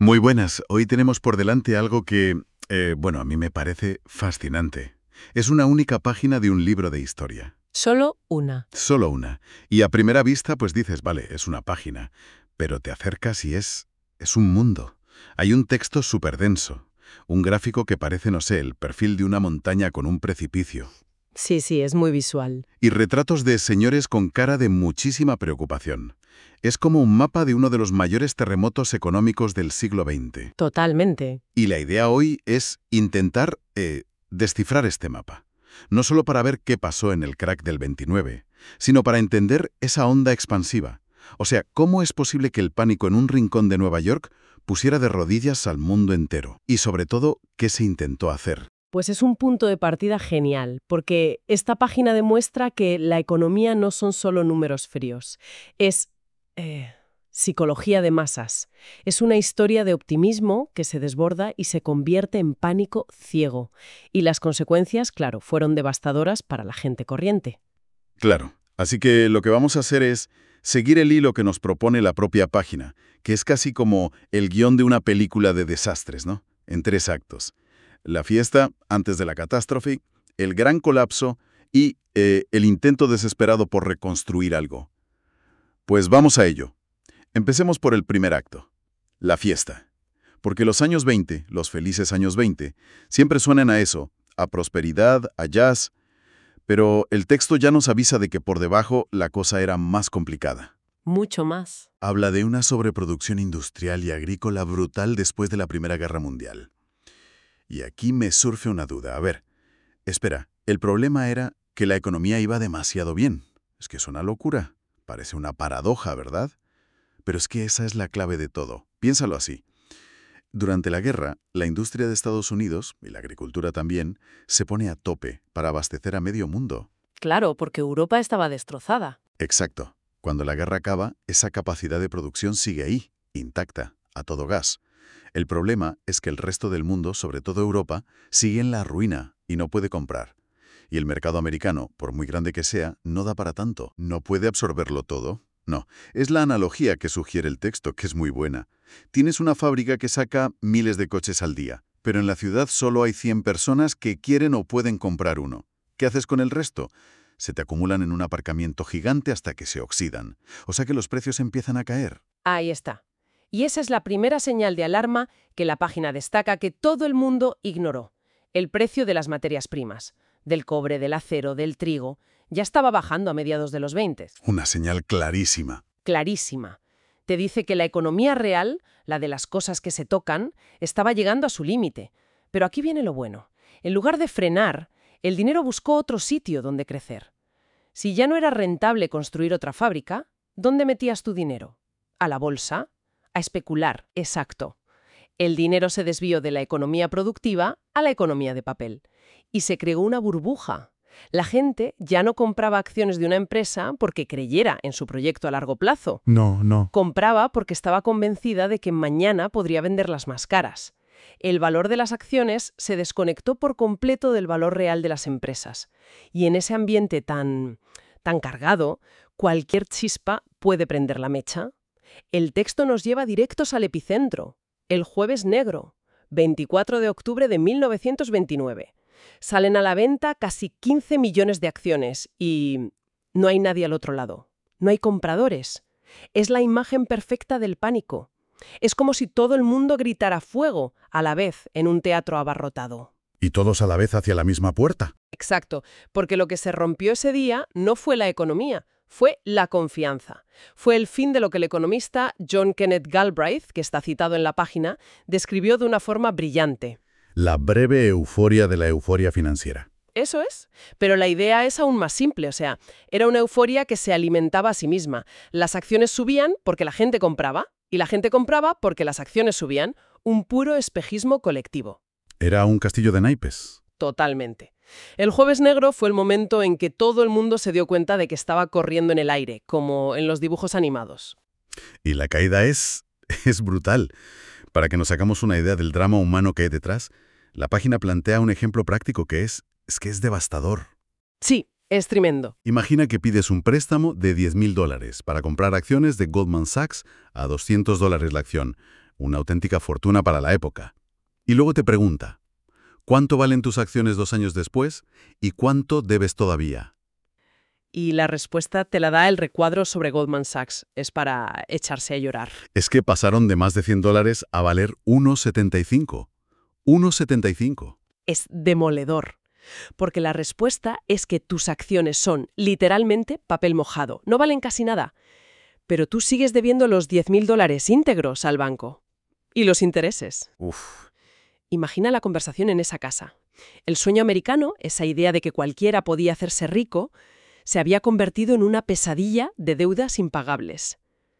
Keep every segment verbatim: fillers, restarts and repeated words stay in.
Muy buenas. Hoy tenemos por delante algo que, eh, bueno, a mí me parece fascinante. Es una única página de un libro de historia. Solo una. Solo una. Y a primera vista, pues dices, vale, es una página. Pero te acercas y es... es un mundo. Hay un texto súper denso. Un gráfico que parece, no sé, el perfil de una montaña con un precipicio. Sí, sí, es muy visual. Y retratos de señores con cara de muchísima preocupación. Es como un mapa de uno de los mayores terremotos económicos del siglo veinte. Totalmente. Y la idea hoy es intentar eh, descifrar este mapa. No solo para ver qué pasó en el crack del veintinueve, sino para entender esa onda expansiva. O sea, ¿cómo es posible que el pánico en un rincón de Nueva York pusiera de rodillas al mundo entero? Y sobre todo, ¿qué se intentó hacer? Pues es un punto de partida genial, porque esta página demuestra que la economía no son solo números fríos. Es eh, psicología de masas. Es una historia de optimismo que se desborda y se convierte en pánico ciego. Y las consecuencias, claro, fueron devastadoras para la gente corriente. Claro. Así que lo que vamos a hacer es seguir el hilo que nos propone la propia página, que es casi como el guión de una película de desastres, ¿no? En tres actos. La fiesta antes de la catástrofe, el gran colapso y eh, el intento desesperado por reconstruir algo. Pues vamos a ello. Empecemos por el primer acto, la fiesta. Porque los años veinte, los felices años veinte, siempre suenan a eso, a prosperidad, a jazz, pero el texto ya nos avisa de que por debajo la cosa era más complicada. Mucho más. Habla de una sobreproducción industrial y agrícola brutal después de la Primera Guerra Mundial. Y aquí me surge una duda. A ver, espera, el problema era que la economía iba demasiado bien. Es que es una locura. Parece una paradoja, ¿verdad? Pero es que esa es la clave de todo. Piénsalo así. Durante la guerra, la industria de Estados Unidos, y la agricultura también, se pone a tope para abastecer a medio mundo. Claro, porque Europa estaba destrozada. Exacto. Cuando la guerra acaba, esa capacidad de producción sigue ahí, intacta, a todo gas. El problema es que el resto del mundo, sobre todo Europa, sigue en la ruina y no puede comprar. Y el mercado americano, por muy grande que sea, no da para tanto. No puede absorberlo todo. No, es la analogía que sugiere el texto, que es muy buena. Tienes una fábrica que saca miles de coches al día, pero en la ciudad solo hay cien personas que quieren o pueden comprar uno. ¿Qué haces con el resto? Se te acumulan en un aparcamiento gigante hasta que se oxidan. O sea que los precios empiezan a caer. Ahí está. Y esa es la primera señal de alarma que la página destaca que todo el mundo ignoró. El precio de las materias primas, del cobre, del acero, del trigo, ya estaba bajando a mediados de los veinte. Una señal clarísima. Clarísima. Te dice que la economía real, la de las cosas que se tocan, estaba llegando a su límite. Pero aquí viene lo bueno. En lugar de frenar, el dinero buscó otro sitio donde crecer. Si ya no era rentable construir otra fábrica, ¿dónde metías tu dinero? ¿A la bolsa? A especular, exacto. El dinero se desvió de la economía productiva a la economía de papel. Y se creó una burbuja. La gente ya no compraba acciones de una empresa porque creyera en su proyecto a largo plazo. No, no. Compraba porque estaba convencida de que mañana podría venderlas más caras. El valor de las acciones se desconectó por completo del valor real de las empresas. Y en ese ambiente tan, tan cargado, cualquier chispa puede prender la mecha. El texto nos lleva directos al epicentro, el Jueves Negro, veinticuatro de octubre de mil novecientos veintinueve. Salen a la venta casi quince millones de acciones y no hay nadie al otro lado. No hay compradores. Es la imagen perfecta del pánico. Es como si todo el mundo gritara fuego a la vez en un teatro abarrotado. Y todos a la vez hacia la misma puerta. Exacto, porque lo que se rompió ese día no fue la economía, fue la confianza. Fue el fin de lo que el economista John Kenneth Galbraith, que está citado en la página, describió de una forma brillante. La breve euforia de la euforia financiera. Eso es, pero la idea es aún más simple, o sea, era una euforia que se alimentaba a sí misma. Las acciones subían porque la gente compraba, y la gente compraba porque las acciones subían, un puro espejismo colectivo. Era un castillo de naipes. Totalmente. El Jueves Negro fue el momento en que todo el mundo se dio cuenta de que estaba corriendo en el aire, como en los dibujos animados. Y la caída es... es brutal. Para que nos hagamos una idea del drama humano que hay detrás, la página plantea un ejemplo práctico que es... es que es devastador. Sí, es tremendo. Imagina que pides un préstamo de diez mil dólares para comprar acciones de Goldman Sachs a doscientos dólares la acción. Una auténtica fortuna para la época. Y luego te pregunta, ¿cuánto valen tus acciones dos años después y cuánto debes todavía? Y la respuesta te la da el recuadro sobre Goldman Sachs. Es para echarse a llorar. Es que pasaron de más de cien dólares a valer uno setenta y cinco. uno setenta y cinco. Es demoledor. Porque la respuesta es que tus acciones son literalmente papel mojado. No valen casi nada. Pero tú sigues debiendo los diez mil dólares íntegros al banco. Y los intereses. Uf. Imagina la conversación en esa casa. El sueño americano, esa idea de que cualquiera podía hacerse rico, se había convertido en una pesadilla de deudas impagables.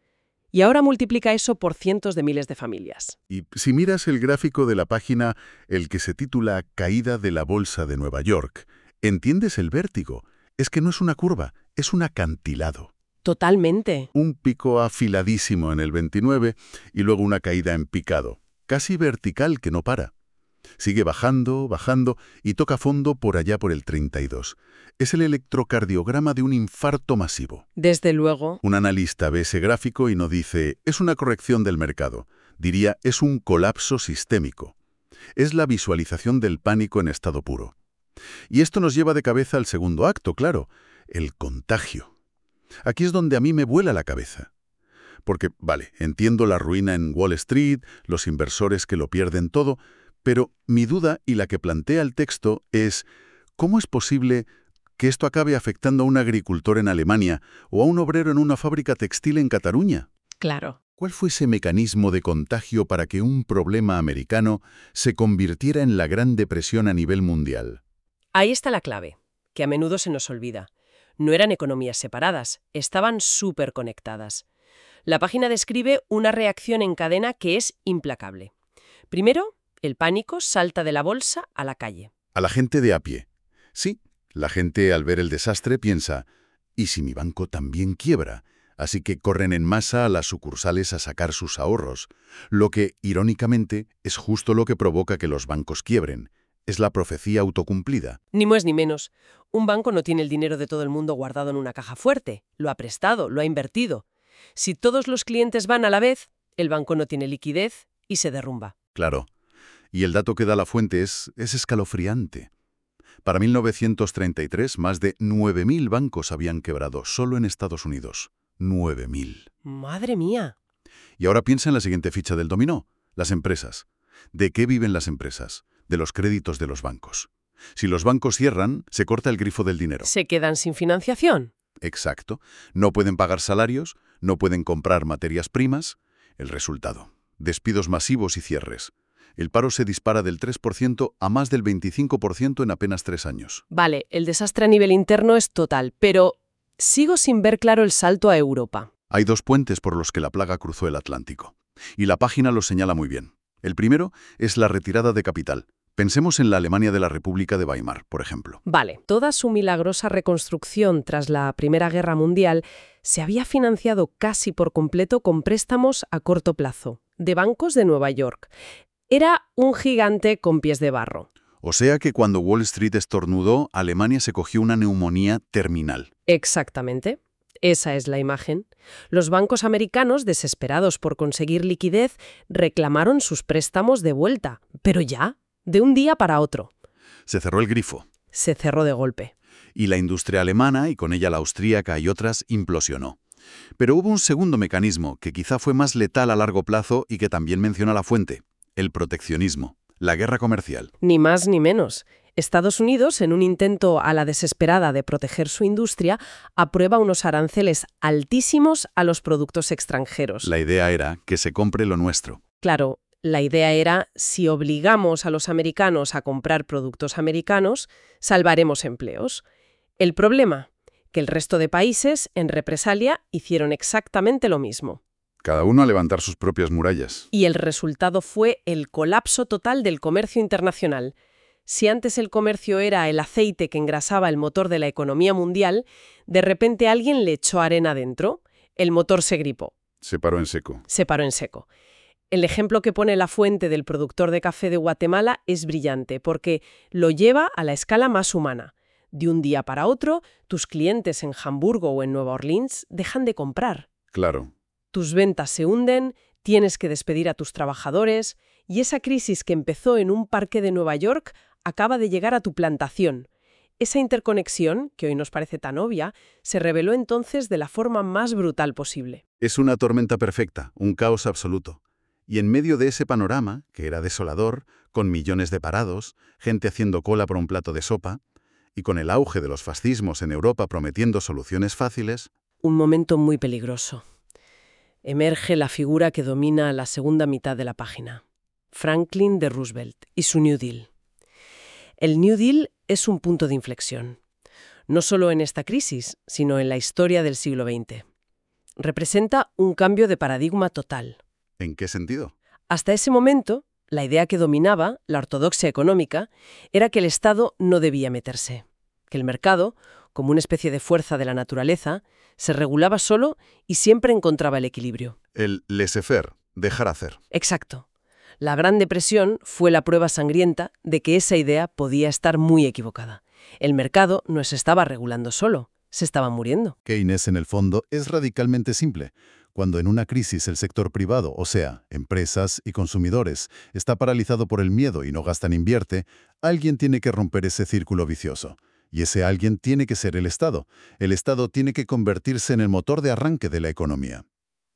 Y ahora multiplica eso por cientos de miles de familias. Y si miras el gráfico de la página, el que se titula Caída de la Bolsa de Nueva York, entiendes el vértigo. Es que no es una curva, es un acantilado. Totalmente. Un pico afiladísimo en el veintinueve y luego una caída en picado, casi vertical que no para. Sigue bajando, bajando y toca fondo por allá por el treinta y dos. Es el electrocardiograma de un infarto masivo. Desde luego. Un analista ve ese gráfico y no dice, es una corrección del mercado. Diría, es un colapso sistémico. Es la visualización del pánico en estado puro. Y esto nos lleva de cabeza al segundo acto, claro, el contagio. Aquí es donde a mí me vuela la cabeza. Porque, vale, entiendo la ruina en Wall Street, los inversores que lo pierden todo, pero mi duda, y la que plantea el texto, es ¿cómo es posible que esto acabe afectando a un agricultor en Alemania o a un obrero en una fábrica textil en Cataluña? Claro. ¿Cuál fue ese mecanismo de contagio para que un problema americano se convirtiera en la Gran Depresión a nivel mundial? Ahí está la clave, que a menudo se nos olvida. No eran economías separadas, estaban súper conectadas. La página describe una reacción en cadena que es implacable. Primero, el pánico salta de la bolsa a la calle. A la gente de a pie. Sí, la gente al ver el desastre piensa, ¿y si mi banco también quiebra? Así que corren en masa a las sucursales a sacar sus ahorros, lo que, irónicamente, es justo lo que provoca que los bancos quiebren. Es la profecía autocumplida. Ni más ni menos. Un banco no tiene el dinero de todo el mundo guardado en una caja fuerte. Lo ha prestado, lo ha invertido. Si todos los clientes van a la vez, el banco no tiene liquidez y se derrumba. Claro. Y el dato que da la fuente es, es escalofriante. Para mil novecientos treinta y tres, más de nueve mil bancos habían quebrado solo en Estados Unidos. nueve mil. ¡Madre mía! Y ahora piensa en la siguiente ficha del dominó. Las empresas. ¿De qué viven las empresas? De los créditos de los bancos. Si los bancos cierran, se corta el grifo del dinero. ¿Se quedan sin financiación? Exacto. No pueden pagar salarios, no pueden comprar materias primas. El resultado. Despidos masivos y cierres. El paro se dispara del tres por ciento a más del veinticinco por ciento en apenas tres años. Vale, el desastre a nivel interno es total, pero sigo sin ver claro el salto a Europa. Hay dos puentes por los que la plaga cruzó el Atlántico. Y la página lo señala muy bien. El primero es la retirada de capital. Pensemos en la Alemania de la República de Weimar, por ejemplo. Vale, toda su milagrosa reconstrucción tras la Primera Guerra Mundial se había financiado casi por completo con préstamos a corto plazo, de bancos de Nueva York. Era un gigante con pies de barro. O sea que cuando Wall Street estornudó, Alemania se cogió una neumonía terminal. Exactamente. Esa es la imagen. Los bancos americanos, desesperados por conseguir liquidez, reclamaron sus préstamos de vuelta. Pero ya, de un día para otro. Se cerró el grifo. Se cerró de golpe. Y la industria alemana, y con ella la austríaca y otras, implosionó. Pero hubo un segundo mecanismo, que quizá fue más letal a largo plazo y que también menciona la fuente. El proteccionismo, la guerra comercial. Ni más ni menos. Estados Unidos, en un intento a la desesperada de proteger su industria, aprueba unos aranceles altísimos a los productos extranjeros. La idea era que se compre lo nuestro. Claro, la idea era, si obligamos a los americanos a comprar productos americanos, salvaremos empleos. El problema, que el resto de países, en represalia, hicieron exactamente lo mismo. Cada uno a levantar sus propias murallas. Y el resultado fue el colapso total del comercio internacional. Si antes el comercio era el aceite que engrasaba el motor de la economía mundial, de repente alguien le echó arena dentro. El motor se gripó. Se paró en seco. Se paró en seco. El ejemplo que pone la fuente del productor de café de Guatemala es brillante porque lo lleva a la escala más humana. De un día para otro, tus clientes en Hamburgo o en Nueva Orleans dejan de comprar. Claro. Tus ventas se hunden, tienes que despedir a tus trabajadores, y esa crisis que empezó en un parque de Nueva York acaba de llegar a tu plantación. Esa interconexión, que hoy nos parece tan obvia, se reveló entonces de la forma más brutal posible. Es una tormenta perfecta, un caos absoluto. Y en medio de ese panorama, que era desolador, con millones de parados, gente haciendo cola por un plato de sopa, y con el auge de los fascismos en Europa prometiendo soluciones fáciles... Un momento muy peligroso. Emerge la figura que domina la segunda mitad de la página. Franklin D. Roosevelt y su New Deal. El New Deal es un punto de inflexión, no solo en esta crisis, sino en la historia del siglo veinte. Representa un cambio de paradigma total. ¿En qué sentido? Hasta ese momento, la idea que dominaba, la ortodoxia económica, era que el Estado no debía meterse, que el mercado, como una especie de fuerza de la naturaleza, se regulaba solo y siempre encontraba el equilibrio. El laissez-faire, dejar hacer. Exacto. La Gran Depresión fue la prueba sangrienta de que esa idea podía estar muy equivocada. El mercado no se estaba regulando solo, se estaba muriendo. Keynes, en el fondo, es radicalmente simple. Cuando en una crisis el sector privado, o sea, empresas y consumidores, está paralizado por el miedo y no gasta ni invierte, alguien tiene que romper ese círculo vicioso. Y ese alguien tiene que ser el Estado. El Estado tiene que convertirse en el motor de arranque de la economía.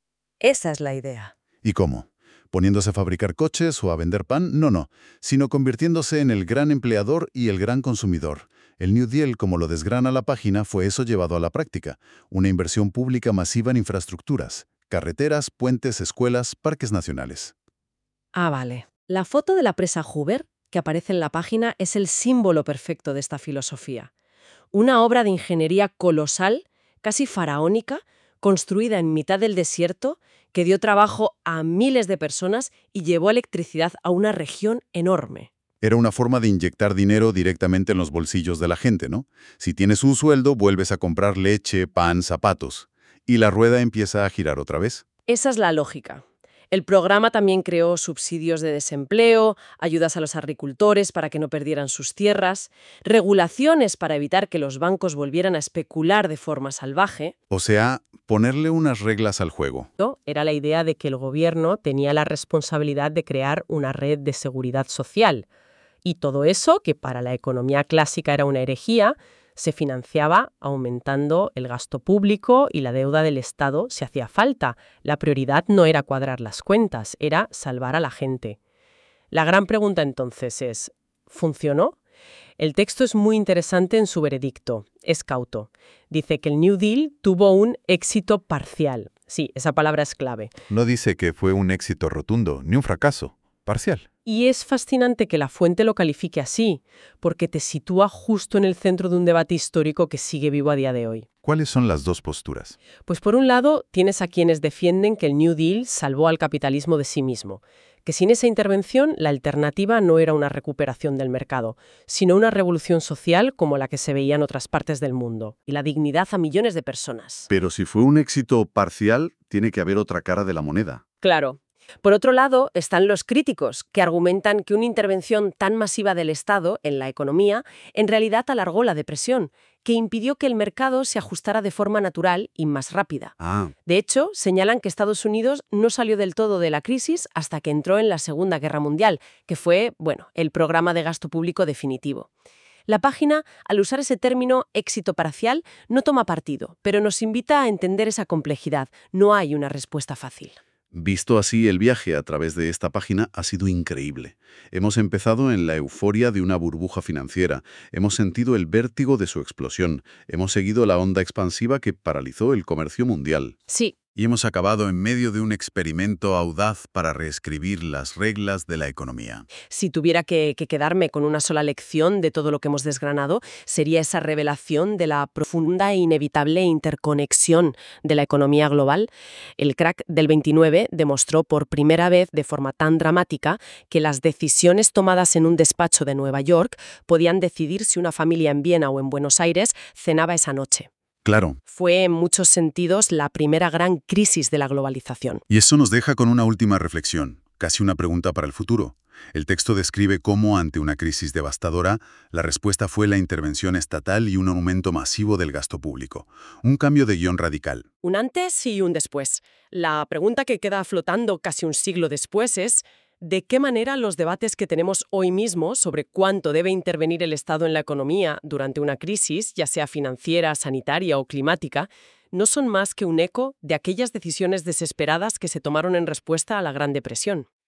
Esa es la idea. ¿Y cómo? ¿Poniéndose a fabricar coches o a vender pan? No, no, sino convirtiéndose en el gran empleador y el gran consumidor. El New Deal, como lo desgrana la página, fue eso llevado a la práctica. Una inversión pública masiva en infraestructuras, carreteras, puentes, escuelas, parques nacionales. Ah, vale. La foto de la presa Hoover, que aparece en la página, es el símbolo perfecto de esta filosofía. Una obra de ingeniería colosal, casi faraónica, construida en mitad del desierto, que dio trabajo a miles de personas y llevó electricidad a una región enorme. Era una forma de inyectar dinero directamente en los bolsillos de la gente, ¿no? Si tienes un sueldo, vuelves a comprar leche, pan, zapatos. Y la rueda empieza a girar otra vez. Esa es la lógica. El programa también creó subsidios de desempleo, ayudas a los agricultores para que no perdieran sus tierras, regulaciones para evitar que los bancos volvieran a especular de forma salvaje. O sea, ponerle unas reglas al juego. Era la idea de que el gobierno tenía la responsabilidad de crear una red de seguridad social. Y todo eso, que para la economía clásica era una herejía, se financiaba aumentando el gasto público y la deuda del Estado si hacía falta. La prioridad no era cuadrar las cuentas, era salvar a la gente. La gran pregunta entonces es, ¿funcionó? El texto es muy interesante en su veredicto, es cauto. Dice que el New Deal tuvo un éxito parcial. Sí, esa palabra es clave. No dice que fue un éxito rotundo, ni un fracaso, parcial. Y es fascinante que la fuente lo califique así, porque te sitúa justo en el centro de un debate histórico que sigue vivo a día de hoy. ¿Cuáles son las dos posturas? Pues por un lado, tienes a quienes defienden que el New Deal salvó al capitalismo de sí mismo, que sin esa intervención la alternativa no era una recuperación del mercado, sino una revolución social como la que se veía en otras partes del mundo, y la dignidad a millones de personas. Pero si fue un éxito parcial, tiene que haber otra cara de la moneda. Claro. Por otro lado, están los críticos, que argumentan que una intervención tan masiva del Estado en la economía en realidad alargó la depresión, que impidió que el mercado se ajustara de forma natural y más rápida. Ah. De hecho, señalan que Estados Unidos no salió del todo de la crisis hasta que entró en la Segunda Guerra Mundial, que fue, bueno, el programa de gasto público definitivo. La página, al usar ese término éxito parcial, no toma partido, pero nos invita a entender esa complejidad. No hay una respuesta fácil. Visto así, el viaje a través de esta página ha sido increíble. Hemos empezado en la euforia de una burbuja financiera, hemos sentido el vértigo de su explosión, hemos seguido la onda expansiva que paralizó el comercio mundial. Sí. Y hemos acabado en medio de un experimento audaz para reescribir las reglas de la economía. Si tuviera que, que quedarme con una sola lección de todo lo que hemos desgranado, sería esa revelación de la profunda e inevitable interconexión de la economía global. El crack del veintinueve demostró por primera vez de forma tan dramática que las decisiones tomadas en un despacho de Nueva York podían decidir si una familia en Viena o en Buenos Aires cenaba esa noche. Claro. Fue en muchos sentidos la primera gran crisis de la globalización. Y eso nos deja con una última reflexión. casi una pregunta para el futuro. El texto describe cómo, ante una crisis devastadora, la respuesta fue la intervención estatal y un aumento masivo del gasto público. Un cambio de guión radical. Un antes y un después. La pregunta que queda flotando casi un siglo después es: ¿de qué manera los debates que tenemos hoy mismo sobre cuánto debe intervenir el Estado en la economía durante una crisis, ya sea financiera, sanitaria o climática, no son más que un eco de aquellas decisiones desesperadas que se tomaron en respuesta a la Gran Depresión?